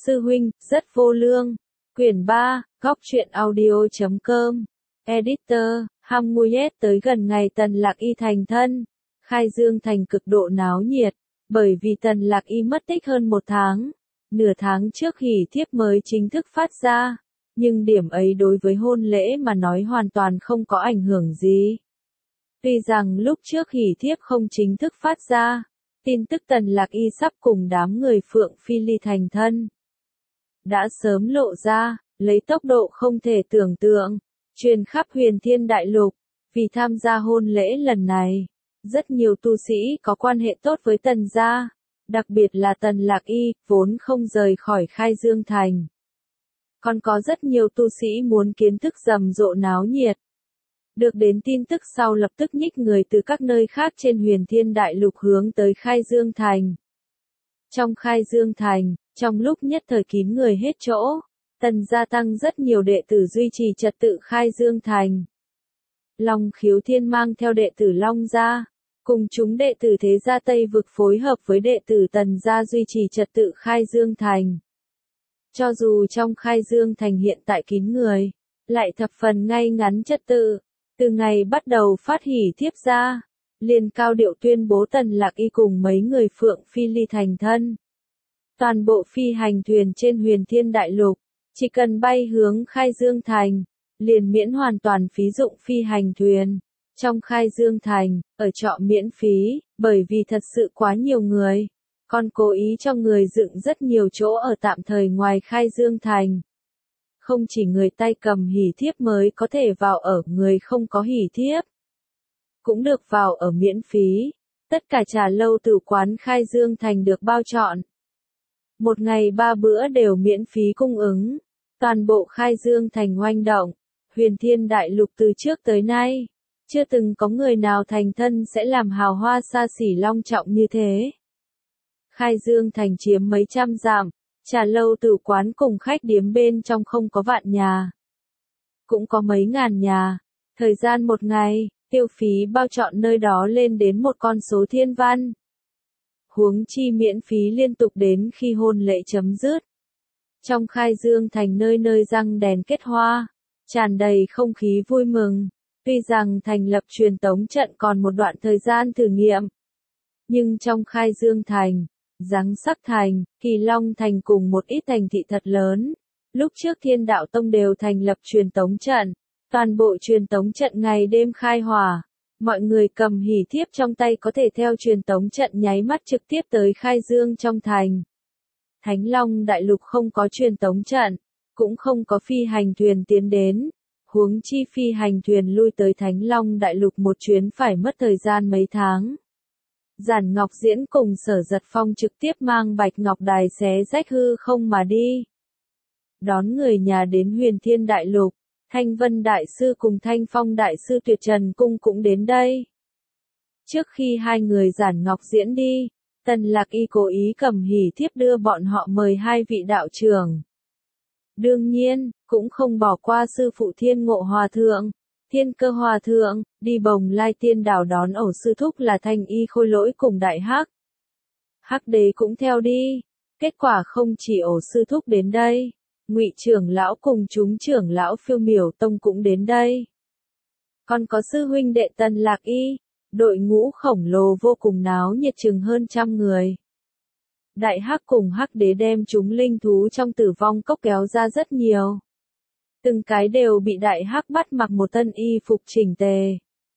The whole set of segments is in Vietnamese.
Sư huynh, rất vô lương. Quyển 3, góc truyện audio.com. Editor, Hamuyet tới gần ngày Tần Lạc Y thành thân. Khai Dương thành cực độ náo nhiệt, bởi vì Tần Lạc Y mất tích hơn một tháng. Nửa tháng trước hỉ thiếp mới chính thức phát ra, nhưng điểm ấy đối với hôn lễ mà nói hoàn toàn không có ảnh hưởng gì. Tuy rằng lúc trước hỉ thiếp không chính thức phát ra, tin tức Tần Lạc Y sắp cùng đám người Phượng Phi Ly thành thân đã sớm lộ ra, lấy tốc độ không thể tưởng tượng, truyền khắp Huyền Thiên Đại Lục. Vì tham gia hôn lễ lần này, rất nhiều tu sĩ có quan hệ tốt với Tần gia, đặc biệt là Tần Lạc Y, vốn không rời khỏi Khai Dương thành. Còn có rất nhiều tu sĩ muốn kiến thức rầm rộ náo nhiệt. Được đến tin tức sau lập tức nhích người từ các nơi khác trên Huyền Thiên Đại Lục hướng tới Khai Dương thành. Trong Khai Dương thành, trong lúc nhất thời kín người hết chỗ, Tần gia tăng rất nhiều đệ tử duy trì trật tự Khai Dương thành. Long Khiếu Thiên mang theo đệ tử Long gia, cùng chúng đệ tử thế gia Tây vực phối hợp với đệ tử Tần gia duy trì trật tự Khai Dương thành. Cho dù trong Khai Dương thành hiện tại kín người, lại thập phần ngay ngắn trật tự. Từ ngày bắt đầu phát hỉ thiếp ra, liền cao điệu tuyên bố Tần Lạc Y cùng mấy người Phượng Phi Ly thành thân. Toàn bộ phi hành thuyền trên Huyền Thiên Đại Lục, chỉ cần bay hướng Khai Dương thành, liền miễn hoàn toàn phí dụng phi hành thuyền. Trong Khai Dương thành, ở trọ miễn phí, bởi vì thật sự quá nhiều người, còn cố ý cho người dựng rất nhiều chỗ ở tạm thời ngoài Khai Dương thành. Không chỉ người tay cầm hỉ thiếp mới có thể vào ở, người không có hỉ thiếp cũng được vào ở miễn phí. Tất cả trà lâu tử quán Khai Dương thành được bao trọn. Một ngày 3 bữa đều miễn phí cung ứng. Toàn bộ Khai Dương thành oanh động. Huyền Thiên Đại Lục từ trước tới nay, chưa từng có người nào thành thân sẽ làm hào hoa xa xỉ long trọng như thế. Khai Dương thành chiếm mấy trăm dặm, trà lâu tử quán cùng khách điếm bên trong không có vạn nhà, cũng có mấy ngàn nhà. Thời gian một ngày, tiêu phí bao trọn nơi đó lên đến một con số thiên văn. Huống chi miễn phí liên tục đến khi hôn lễ chấm dứt. Trong Khai Dương thành nơi nơi răng đèn kết hoa, tràn đầy không khí vui mừng. Tuy rằng thành lập truyền tống trận còn một đoạn thời gian thử nghiệm, nhưng trong Khai Dương thành, Giáng Sắc thành, Kỳ Long thành cùng một ít thành thị thật lớn, lúc trước Thiên Đạo Tông đều thành lập truyền tống trận. Toàn bộ truyền tống trận ngày đêm khai hỏa, mọi người cầm hỉ thiếp trong tay có thể theo truyền tống trận nháy mắt trực tiếp tới Khai Dương trong thành. Thánh Long Đại Lục không có truyền tống trận, cũng không có phi hành thuyền tiến đến. Huống chi phi hành thuyền lui tới Thánh Long Đại Lục một chuyến phải mất thời gian mấy tháng. Giản Ngọc Diễn cùng Sở Giật Phong trực tiếp mang Bạch Ngọc Đài xé rách hư không mà đi. Đón người nhà đến Huyền Thiên Đại Lục, Thanh Vân Đại Sư cùng Thanh Phong Đại Sư Tuyệt Trần Cung cũng đến đây. Trước khi hai người Giản Ngọc Diễn đi, Tần Lạc Y cố ý cầm hỉ thiếp đưa bọn họ mời hai vị đạo trưởng. Đương nhiên, cũng không bỏ qua sư phụ Thiên Ngộ Hòa Thượng, Thiên Cơ Hòa Thượng, đi Bồng Lai Tiên Đảo đón ổ sư thúc là Thanh Y Khôi Lỗi cùng Đại Hắc. Hắc Đế cũng theo đi. Kết quả không chỉ ổ sư thúc đến đây, Ngụy trưởng lão cùng chúng trưởng lão Phiêu Miểu Tông cũng đến đây. Còn có sư huynh đệ Tần Lạc Y, đội ngũ khổng lồ vô cùng náo nhiệt chừng hơn 100 người. Đại Hắc cùng Hắc Đế đem chúng linh thú trong Tử Vong Cốc kéo ra rất nhiều. Từng cái đều bị Đại Hắc bắt mặc một thân y phục chỉnh tề.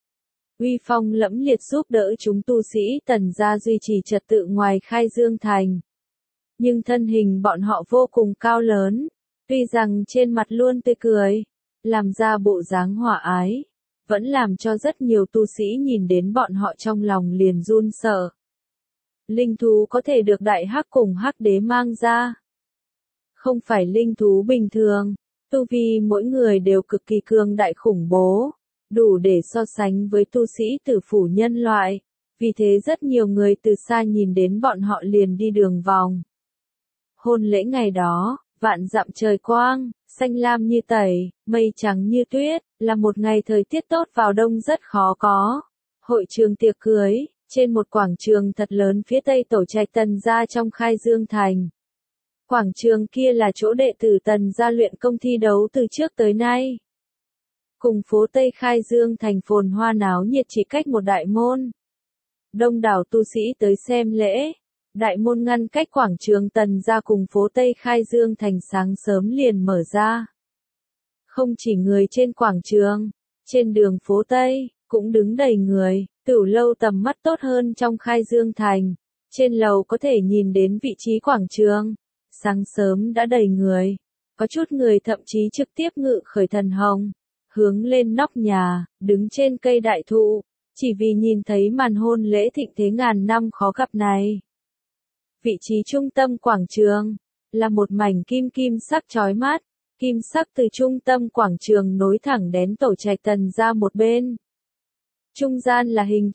Uy phong lẫm liệt giúp đỡ chúng tu sĩ Tần gia duy trì trật tự ngoài Khai Dương thành. Nhưng thân hình bọn họ vô cùng cao lớn, tuy rằng trên mặt luôn tươi cười, làm ra bộ dáng hòa ái, vẫn làm cho rất nhiều tu sĩ nhìn đến bọn họ trong lòng liền run sợ. Linh thú có thể được Đại Hắc cùng Hắc Đế mang ra, không phải linh thú bình thường, tu vi mỗi người đều cực kỳ cường đại khủng bố, đủ để so sánh với tu sĩ tử phủ nhân loại, vì thế rất nhiều người từ xa nhìn đến bọn họ liền đi đường vòng. Hôn lễ ngày đó, vạn dặm trời quang, xanh lam như tẩy, mây trắng như tuyết, là một ngày thời tiết tốt vào đông rất khó có. Hội trường tiệc cưới, trên một quảng trường thật lớn phía tây tổ trạch Tần gia trong Khai Dương thành. Quảng trường kia là chỗ đệ tử Tần gia luyện công thi đấu từ trước tới nay. Cùng phố Tây Khai Dương thành phồn hoa náo nhiệt chỉ cách một đại môn. Đông đảo tu sĩ tới xem lễ. Đại môn ngăn cách quảng trường Tần gia cùng phố Tây Khai Dương thành sáng sớm liền mở ra. Không chỉ người trên quảng trường, trên đường phố Tây, cũng đứng đầy người, Tửu lâu tầm mắt tốt hơn trong Khai Dương thành. Trên lầu có thể nhìn đến vị trí quảng trường. Sáng sớm đã đầy người. Có chút người thậm chí trực tiếp ngự khởi thần hồng. Hướng lên nóc nhà, đứng trên cây đại thụ. Chỉ vì nhìn thấy màn hôn lễ thịnh thế ngàn năm khó gặp này. Vị trí trung tâm quảng trường, là một mảnh kim kim sắc chói mắt. Kim sắc từ trung tâm quảng trường nối thẳng đến tổ trạch Tần ra một bên. Trung gian là hình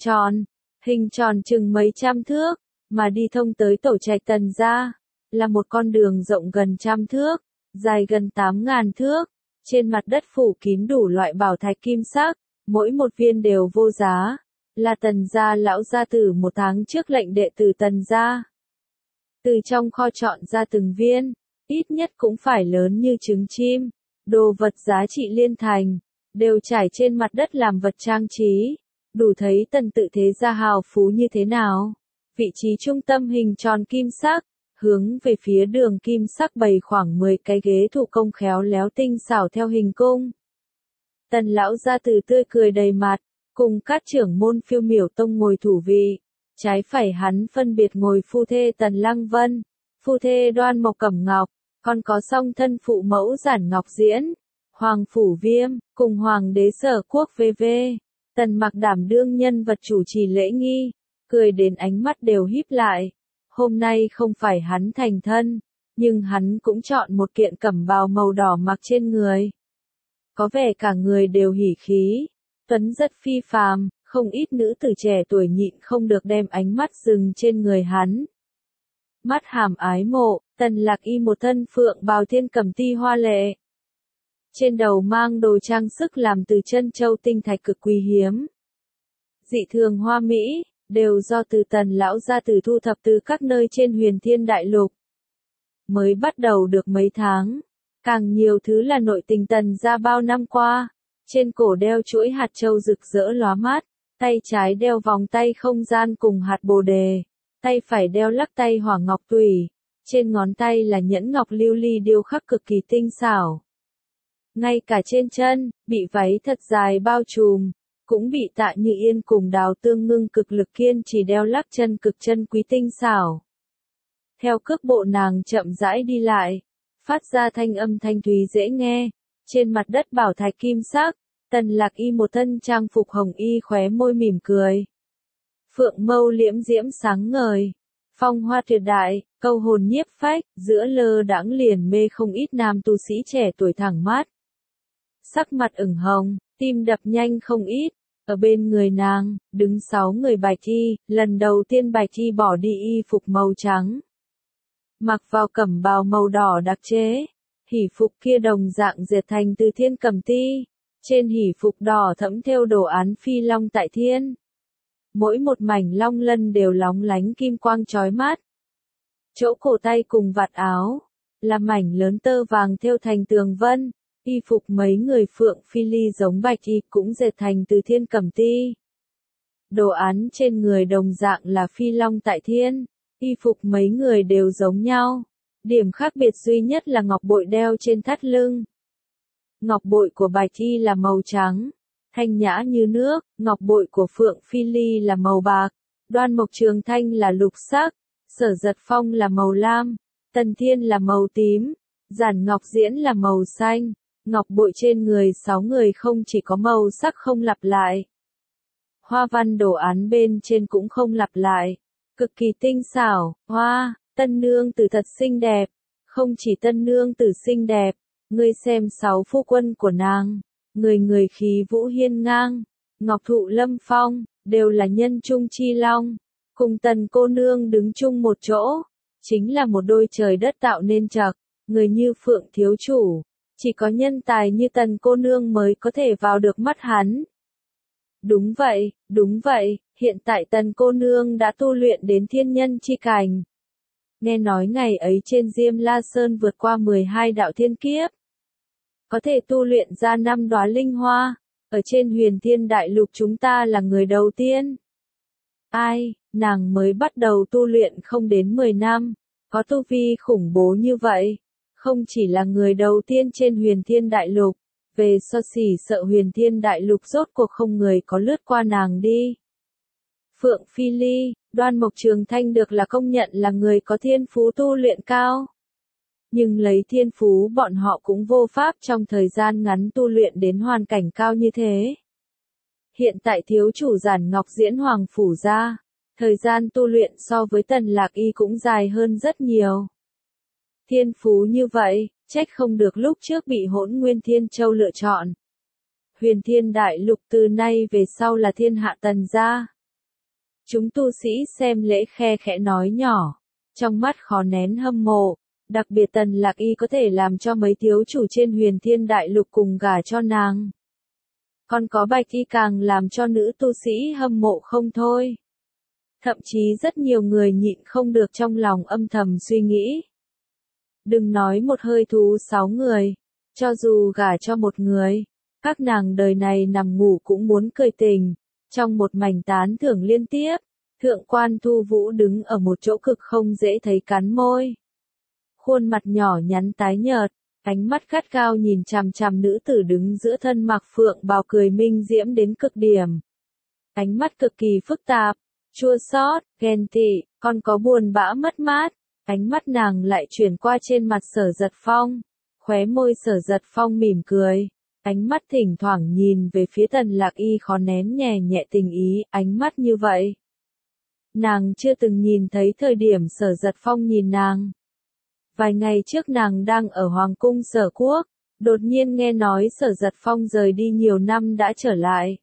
tròn chừng mấy trăm thước, mà đi thông tới tổ trạch Tần ra, là một con đường rộng gần 100 thước, dài gần 8.000 thước, trên mặt đất phủ kín đủ loại bảo thạch kim sắc, mỗi một viên đều vô giá, là Tần gia lão gia tử một tháng trước lệnh đệ tử Tần gia. Từ trong kho chọn ra từng viên, ít nhất cũng phải lớn như trứng chim, đồ vật giá trị liên thành, đều trải trên mặt đất làm vật trang trí, đủ thấy Tần tự thế gia hào phú như thế nào. Vị trí trung tâm hình tròn kim sắc, hướng về phía đường kim sắc bày khoảng 10 cái ghế thủ công khéo léo tinh xảo theo hình cung. Tần lão gia tử tươi cười đầy mặt, cùng các trưởng môn phiêu miểu tông ngồi thủ vị. Trái phải hắn phân biệt ngồi phu thê Tần Lăng Vân, phu thê Đoan Mộc Cẩm Ngọc, còn có song thân phụ mẫu Giản Ngọc Diễn, Hoàng Phủ Viêm, cùng Hoàng đế Sở Quốc v.v. Tần Mặc đảm đương nhân vật chủ trì lễ nghi, cười đến ánh mắt đều híp lại. Hôm nay không phải hắn thành thân, nhưng hắn cũng chọn một kiện cẩm bào màu đỏ mặc trên người. Có vẻ cả người đều hỉ khí, tuấn rất phi phàm, không ít nữ tử trẻ tuổi nhịn không được đem ánh mắt dừng trên người hắn. Mắt hàm ái mộ, Tần Lạc Y một thân phượng bào thiên cẩm ti hoa lệ. Trên đầu mang đồ trang sức làm từ chân châu tinh thạch cực quý hiếm. Dị thường hoa mỹ, đều do từ Tần lão gia tử thu thập từ các nơi trên Huyền Thiên Đại Lục. Mới bắt đầu được mấy tháng, càng nhiều thứ là nội tình Tần gia bao năm qua. Trên cổ đeo chuỗi hạt châu rực rỡ lóa mắt, tay trái đeo vòng tay không gian cùng hạt bồ đề, tay phải đeo lắc tay hỏa ngọc tùy, trên ngón tay là nhẫn ngọc lưu ly điêu khắc cực kỳ tinh xảo. Ngay cả trên chân, bị váy thật dài bao trùm, cũng bị Tạ Như Yên cùng Đào Tương Ngưng cực lực kiên trì đeo lắc chân cực chân quý tinh xảo. Theo cước bộ nàng chậm rãi đi lại, phát ra thanh âm thanh thúy dễ nghe, trên mặt đất bảo thạch kim sắc, Tần Lạc Y một thân trang phục hồng y khóe môi mỉm cười. Phượng mâu liễm diễm sáng ngời, phong hoa tuyệt đại, câu hồn nhiếp phách, giữa lơ đãng liền mê không ít nam tu sĩ trẻ tuổi thẳng mắt. Sắc mặt ửng hồng, tim đập nhanh không ít, ở bên người nàng, đứng 6 người Bạch Y, lần đầu tiên Bạch Y bỏ đi y phục màu trắng. Mặc vào cẩm bào màu đỏ đặc chế, hỉ phục kia đồng dạng dệt thành từ thiên cẩm ti, trên hỉ phục đỏ thẫm thêu đồ án phi long tại thiên. Mỗi một mảnh long lân đều lóng lánh kim quang chói mắt. Chỗ cổ tay cùng vạt áo, là mảnh lớn tơ vàng thêu thành tường vân, y phục mấy người Phượng Phi Ly giống Bạch Y cũng dệt thành từ thiên cẩm ti. Đồ án trên người đồng dạng là phi long tại thiên, y phục mấy người đều giống nhau. Điểm khác biệt duy nhất là ngọc bội đeo trên thắt lưng. Ngọc bội của Bạch Y là màu trắng, thanh nhã như nước, ngọc bội của Phượng Phi Ly là màu bạc, Đoan Mộc Trường Thanh là lục sắc, Sở Giật Phong là màu lam, Tần Thiên là màu tím, Giản Ngọc Diễn là màu xanh. Ngọc bội trên người 6 người không chỉ có màu sắc không lặp lại. Hoa văn đồ án bên trên cũng không lặp lại. Cực kỳ tinh xảo, hoa, tân nương tử thật xinh đẹp. Không chỉ tân nương tử xinh đẹp, ngươi xem 6 phu quân của nàng. Người người khí vũ hiên ngang, ngọc thụ lâm phong, đều là nhân trung chi long. Cùng Tần cô nương đứng chung một chỗ, chính là một đôi trời đất tạo nên chạc. Người như Phượng thiếu chủ. Chỉ có nhân tài như Tần cô nương mới có thể vào được mắt hắn. Đúng vậy, hiện tại Tần cô nương đã tu luyện đến thiên nhân chi cảnh. nghe nói ngày ấy trên Diêm La Sơn vượt qua 12 đạo thiên kiếp. Có thể tu luyện ra 5 đóa linh hoa, ở trên huyền thiên đại lục chúng ta là người đầu tiên. Ai, nàng mới bắt đầu tu luyện không đến 10 năm, có tu vi khủng bố như vậy, không chỉ là người đầu tiên trên huyền thiên đại lục, về so sỉ sợ huyền thiên đại lục rốt cuộc không người có lướt qua nàng đi. Phượng Phi Ly, Đoan Mộc Trường Thanh được là công nhận là người có thiên phú tu luyện cao. Nhưng lấy thiên phú bọn họ cũng vô pháp trong thời gian ngắn tu luyện đến hoàn cảnh cao như thế. Hiện tại thiếu chủ Giản Ngọc Diễn Hoàng Phủ ra, thời gian tu luyện so với Tần Lạc Y cũng dài hơn rất nhiều. Thiên phú như vậy, trách không được lúc trước bị Hỗn Nguyên Thiên Châu lựa chọn. Huyền Thiên Đại Lục từ nay về sau là thiên hạ Tần gia. Chúng tu sĩ xem lễ khe khẽ nói nhỏ, trong mắt khó nén hâm mộ, đặc biệt Tần Lạc Y có thể làm cho mấy thiếu chủ trên huyền thiên đại lục cùng gả cho nàng. Còn có Bạch Y càng làm cho nữ tu sĩ hâm mộ không thôi. Thậm chí rất nhiều người nhịn không được trong lòng âm thầm suy nghĩ. Đừng nói một hơi thú 6 người, cho dù gả cho một người, các nàng đời này nằm ngủ cũng muốn cười tình. Trong một mảnh tán thưởng liên tiếp, Thượng Quan Thu Vũ đứng ở một chỗ cực không dễ thấy cắn môi. Khuôn mặt nhỏ nhắn tái nhợt, ánh mắt gắt gao nhìn chằm chằm nữ tử đứng giữa thân mặc phượng bào cười minh diễm đến cực điểm. Ánh mắt cực kỳ phức tạp, chua xót, ghen tị, còn có buồn bã mất mát. Ánh mắt nàng lại chuyển qua trên mặt Sở Giật Phong, khóe môi Sở Giật Phong mỉm cười. Ánh mắt thỉnh thoảng nhìn về phía Tần Lạc Y khó nén nhẹ nhẹ tình ý, ánh mắt như vậy. Nàng chưa từng nhìn thấy thời điểm Sở Giật Phong nhìn nàng. Vài ngày trước nàng đang ở Hoàng cung Sở Quốc, đột nhiên nghe nói Sở Giật Phong rời đi nhiều năm đã trở lại.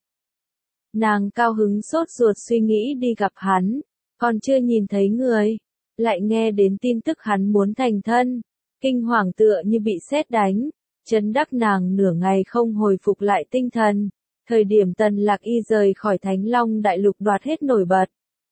Nàng cao hứng sốt ruột suy nghĩ đi gặp hắn, còn chưa nhìn thấy người, lại nghe đến tin tức hắn muốn thành thân, kinh hoàng tựa như bị sét đánh. Chấn đắc nàng nửa ngày không hồi phục lại tinh thần, thời điểm Tần Lạc Y rời khỏi Thánh Long Đại Lục đoạt hết nổi bật.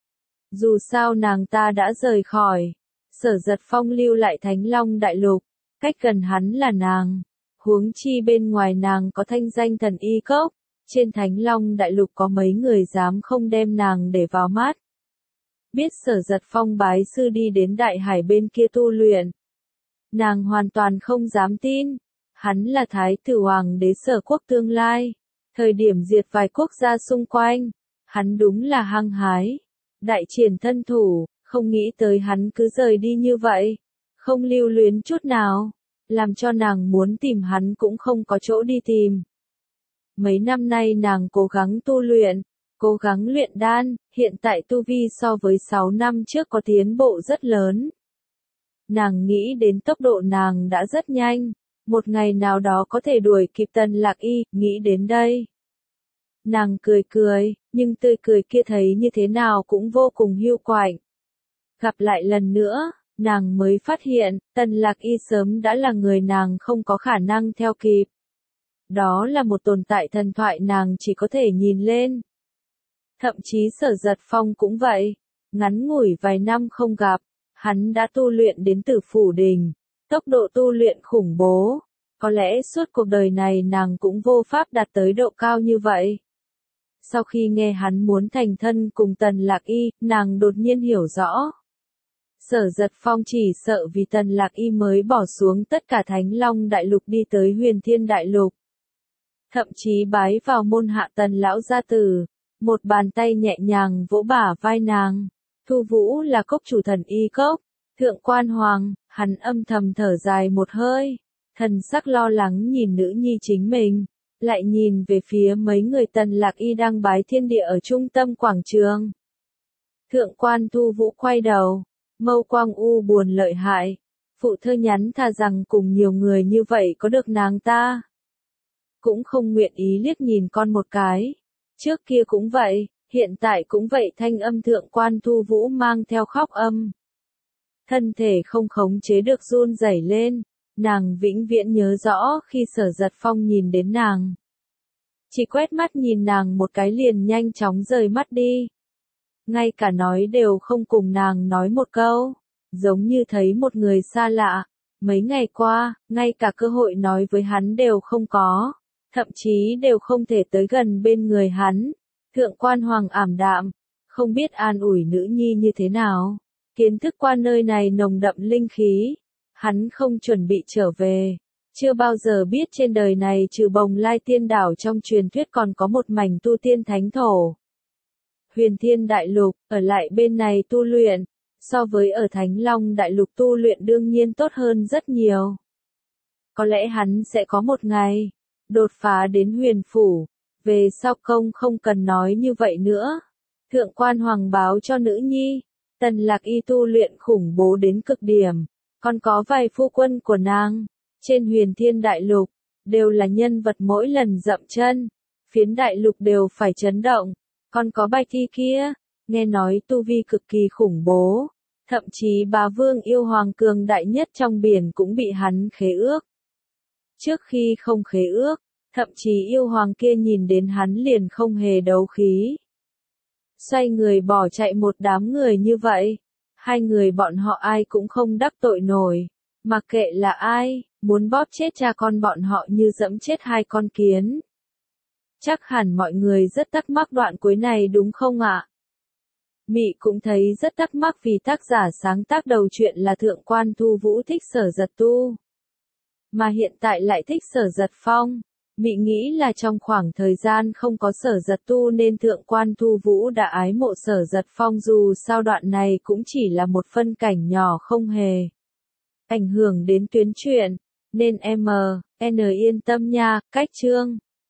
Dù sao nàng ta đã rời khỏi, Sở Giật Phong lưu lại Thánh Long Đại Lục, cách gần hắn là nàng, huống chi bên ngoài nàng có thanh danh thần y cốc, trên Thánh Long Đại Lục có mấy người dám không đem nàng để vào mắt. Biết Sở Giật Phong bái sư đi đến Đại Hải bên kia tu luyện, nàng hoàn toàn không dám tin. Hắn là Thái tử Hoàng đế Sở Quốc tương lai, thời điểm diệt vài quốc gia xung quanh, hắn đúng là hăng hái, đại triển thân thủ, không nghĩ tới hắn cứ rời đi như vậy, không lưu luyến chút nào, làm cho nàng muốn tìm hắn cũng không có chỗ đi tìm. Mấy năm nay nàng cố gắng tu luyện, cố gắng luyện đan, hiện tại tu vi so với 6 năm trước có tiến bộ rất lớn. Nàng nghĩ đến tốc độ nàng đã rất nhanh. Một ngày nào đó có thể đuổi kịp Tần Lạc Y, nghĩ đến đây. Nàng cười cười, nhưng tươi cười kia thấy như thế nào cũng vô cùng hiu quạnh. Gặp lại lần nữa, nàng mới phát hiện, Tần Lạc Y sớm đã là người nàng không có khả năng theo kịp. Đó là một tồn tại thần thoại nàng chỉ có thể nhìn lên. Thậm chí Sở Giật Phong cũng vậy, ngắn ngủi vài năm không gặp, hắn đã tu luyện đến Tử Phủ Đình. Tốc độ tu luyện khủng bố, có lẽ suốt cuộc đời này nàng cũng vô pháp đạt tới độ cao như vậy. Sau khi nghe hắn muốn thành thân cùng Tần Lạc Y, nàng đột nhiên hiểu rõ. Sở Giật Phong chỉ sợ vì Tần Lạc Y mới bỏ xuống tất cả Thánh Long Đại Lục đi tới Huyền Thiên Đại Lục. Thậm chí bái vào môn hạ Tần lão gia tử, một bàn tay nhẹ nhàng vỗ bả vai nàng. Thu Vũ là cốc chủ thần y cốc. Thượng Quan Hoàng, hắn âm thầm thở dài một hơi, thần sắc lo lắng nhìn nữ nhi chính mình, lại nhìn về phía mấy người Tần Lạc Y đang bái thiên địa ở trung tâm quảng trường. Thượng Quan Thu Vũ quay đầu, mâu quang u buồn lợi hại, phụ thơ nhắn thà rằng cùng nhiều người như vậy có được nàng ta. Cũng không nguyện ý liếc nhìn con một cái, trước kia cũng vậy, hiện tại cũng vậy thanh âm Thượng Quan Thu Vũ mang theo khóc âm. Thân thể không khống chế được run rẩy lên, nàng vĩnh viễn nhớ rõ khi Sở Giật Phong nhìn đến nàng. Chỉ quét mắt nhìn nàng một cái liền nhanh chóng rời mắt đi. Ngay cả nói đều không cùng nàng nói một câu. giống như thấy một người xa lạ. Mấy ngày qua, ngay cả cơ hội nói với hắn đều không có, thậm chí đều không thể tới gần bên người hắn. Thượng quan Hoàng ảm đạm, không biết an ủi nữ nhi như thế nào. Kiến thức qua nơi này nồng đậm linh khí, hắn không chuẩn bị trở về. Chưa bao giờ biết trên đời này trừ Bồng Lai Tiên Đảo trong truyền thuyết còn có một mảnh tu tiên thánh thổ. Huyền Thiên Đại Lục, ở lại bên này tu luyện, so với ở Thánh Long Đại Lục tu luyện đương nhiên tốt hơn rất nhiều. Có lẽ hắn sẽ có một ngày, đột phá đến huyền phủ, về sau công không cần nói như vậy nữa. Thượng quan Hoàng báo cho nữ nhi, Tần Lạc Y tu luyện khủng bố đến cực điểm, còn có vài phu quân của nàng, trên Huyền Thiên Đại Lục, đều là nhân vật mỗi lần dậm chân, phiến đại lục đều phải chấn động, còn có Bạch Thi kia, nghe nói tu vi cực kỳ khủng bố, thậm chí Bá Vương yêu hoàng cường đại nhất trong biển cũng bị hắn khế ước. Trước khi không khế ước, thậm chí yêu hoàng kia nhìn đến hắn liền không hề đấu khí. Xoay người bỏ chạy một đám người như vậy, hai người bọn họ ai cũng không đắc tội nổi, mặc kệ là ai, muốn bóp chết cha con bọn họ như dẫm chết hai con kiến. Chắc hẳn mọi người rất thắc mắc đoạn cuối này đúng không ạ? Mị cũng thấy rất thắc mắc vì tác giả sáng tác đầu truyện là Thượng quan Thu Vũ thích Sở Giật Tu, mà hiện tại lại thích Sở Giật Phong. Mị nghĩ là trong khoảng thời gian không có Sở Giật Tu nên Thượng quan Thu Vũ đã ái mộ Sở Giật Phong, dù sao đoạn này cũng chỉ là một phân cảnh nhỏ không hề ảnh hưởng đến tuyến truyện, nên M.N. yên tâm nha. Cách chương